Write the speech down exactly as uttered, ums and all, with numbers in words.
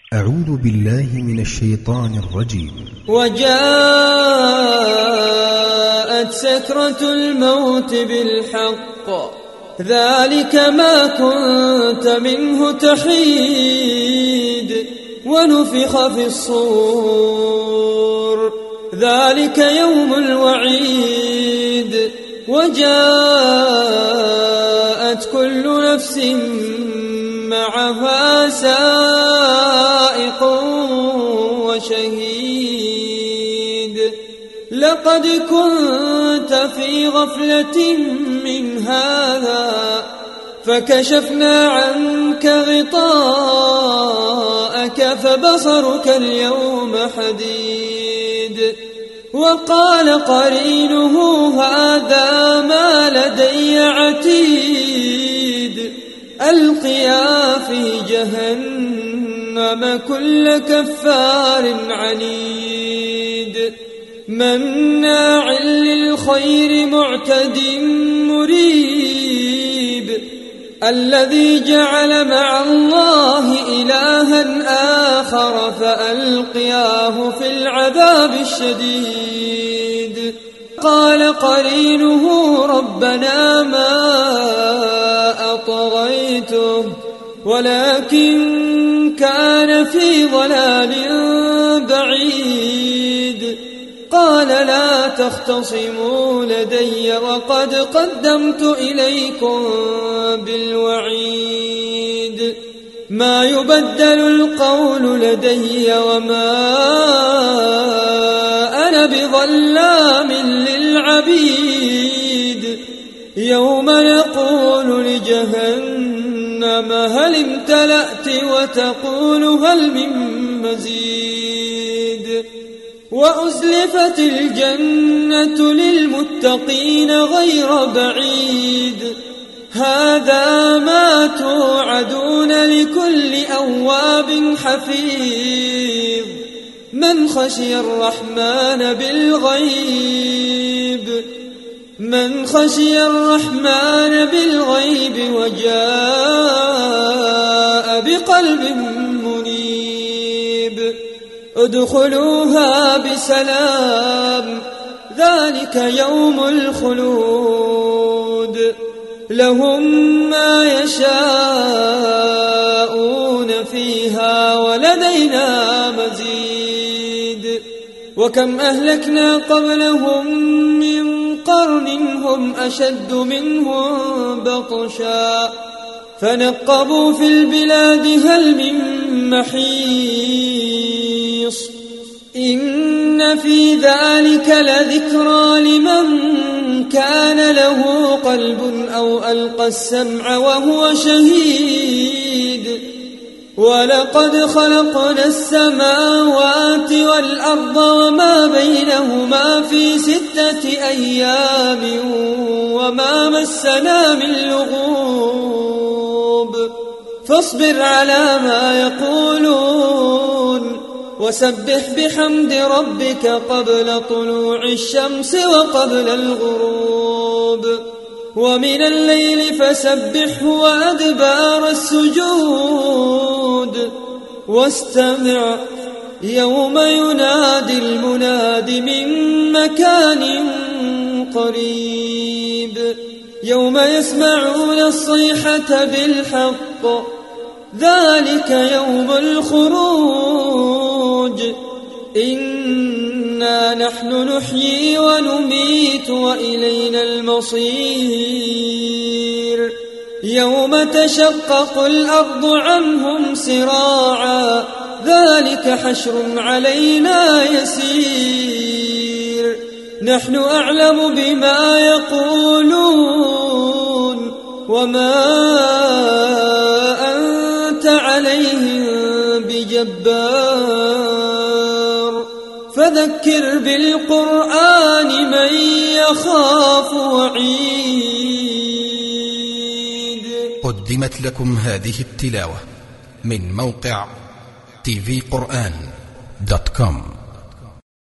أعوذ بالله من الشيطان الرجيم. وجاءت سكرة الموت بالحق ذلك ما كنت منه تحيد ونفخ في الصور ذلك يوم الوعيد وجاءت كل نفس معها سائق وشهيد لقد كنت في غفلة من هذا فكشفنا عنك غطاءك فبصرك اليوم حديد وقال قرينه هذا ما لدي عتيد ألقيا في جهنم كل كفار عنيد مناع للخير معتد مريب الذي جعل مع الله إلها آخر فألقياه في العذاب الشديد قال قرينه ربنا ما أطغيته ولكن كان في ضلال بعيد قال لا تختصموا لدي وقد قدمت إليكم بالوعيد ما يبدل القول لدي وما أنا بظلام للعبيد يوم نقول لجهنم هل امتلأت وتقول هل من مزيد وأزلفت الجنة للمتقين غير بعيد هذا ما توعدون لكل أواب حفيظ من خشي الرحمن بالغيب من خشي الرحمن بالغيب وجاء بقلب منيب ادخلوها بسلام ذلك يوم الخلود لهم ما يشاءون فيها ولدينا مزيد وكم أهلكنا قبلهم من قرن هم أشد منهم بطشا فنقبوا في البلاد هل من محيص إن في ذلك لذكرى لمن كان له قلب أو ألقى السمع وهو شهيد ولقد خلقنا السماوات والأرض وما بينهما في ستة أيام وما مسنا من لغوب فاصبر على ما يقولون وسبح بحمد ربك قبل طلوع الشمس وقبل الغروب ومن الليل فسبحه وأدبار السجود واستمع يوم ينادي المناد من مكان قريب يوم يسمعون الصيحة بالحق ذلك يوم الخروج إنا نحن نحيي ونميت وإلينا المصير يوم تشقق الأرض عنهم سراعا ذلك حشر علينا يسير نحن أعلم بما يقولون وما أنت عليهم بجبار فذكر بالقرآن من يخاف وعيد. قدمت لكم هذه التلاوة من موقع تي في قرآن دوت كوم.